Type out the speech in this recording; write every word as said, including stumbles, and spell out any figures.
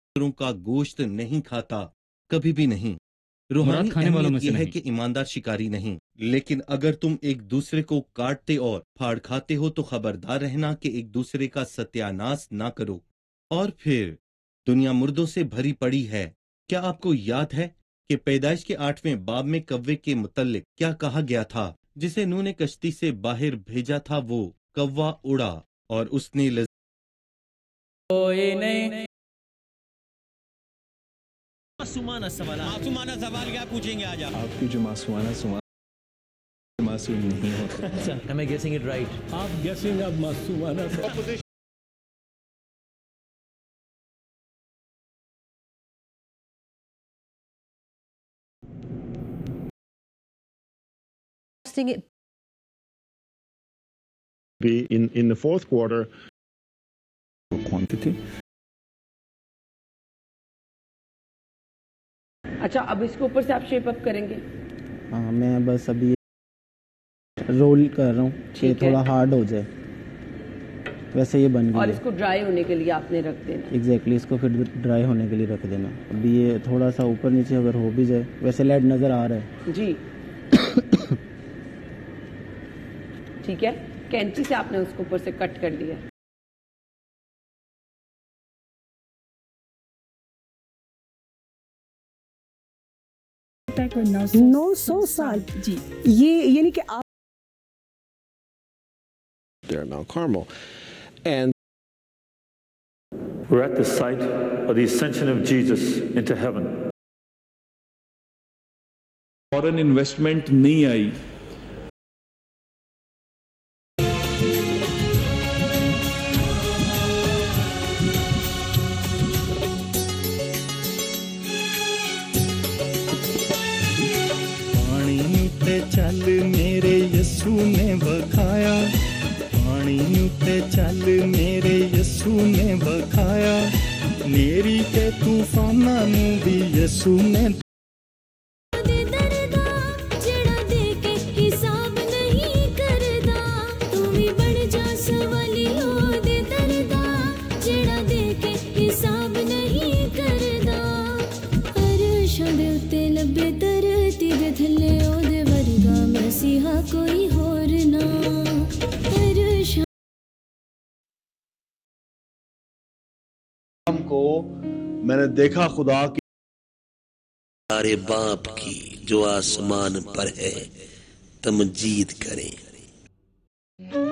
دوسروں کا گوشت نہیں کھاتا، کبھی بھی نہیں۔ روحانی اہمیت یہ ہے کہ ایماندار شکاری نہیں، لیکن اگر تم ایک دوسرے کو کاٹتے اور پھاڑ کھاتے ہو تو خبردار رہنا کہ ایک دوسرے کا ستیہ ناش نہ کرو۔ اور پھر دنیا مردوں سے بھری پڑی ہے۔ کیا آپ کو یاد ہے کہ پیدائش کے آٹھویں باب میں کوے کے متعلق کیا کہا گیا تھا؟ جسے نوح نے کشتی سے باہر بھیجا تھا وہ کوا اڑا اور اس نے لز... معصومانہ سوال معصومانہ سوال کیا پوچھیں گے آج آپ کی جو معصومانہ سوال معصوم نہیں ہوتا۔ Am I guessing it right؟ آپ گیسنگ اب معصومانہ سوال be in in the fourth quarter quantity۔ اچھا اب اس کے اوپر سے آپ شیپ اپ کریں گے؟ ہاں میں بس ابھی رول کر رہا ہوں کہ تھوڑا ہارڈ ہو جائے، ویسے یہ بن گیا۔ اور اس کو ڈرائی ہونے کے لیے آپ نے رکھ دینا۔ ایگزیکٹلی اس کو پھر ڈرائی ہونے کے لیے رکھ دینا۔ ابھی یہ تھوڑا سا اوپر نیچے اگر ہو بھی جائے، ویسے لیڈ نظر آ رہا ہے جی ٹھیک ہے، کینچی سے آپ نے اس کو اوپر سے کٹ کر لیا۔ نو سو سال جی، یہ یعنی کہ آپ there at Mount Carmel. And we're at the site of the ascension of Jesus into heaven. Foreign investment نہیں آئی۔ پانی تے چل میرے یسو نے بکھایا، پانی تے چل میرے یسو نے بکھایا، میری تے طوفاناں نوں بھی یسو نے کو میں نے دیکھا خدا کی ہمارے باپ کی جو آسمان پر ہے تمجید کریں۔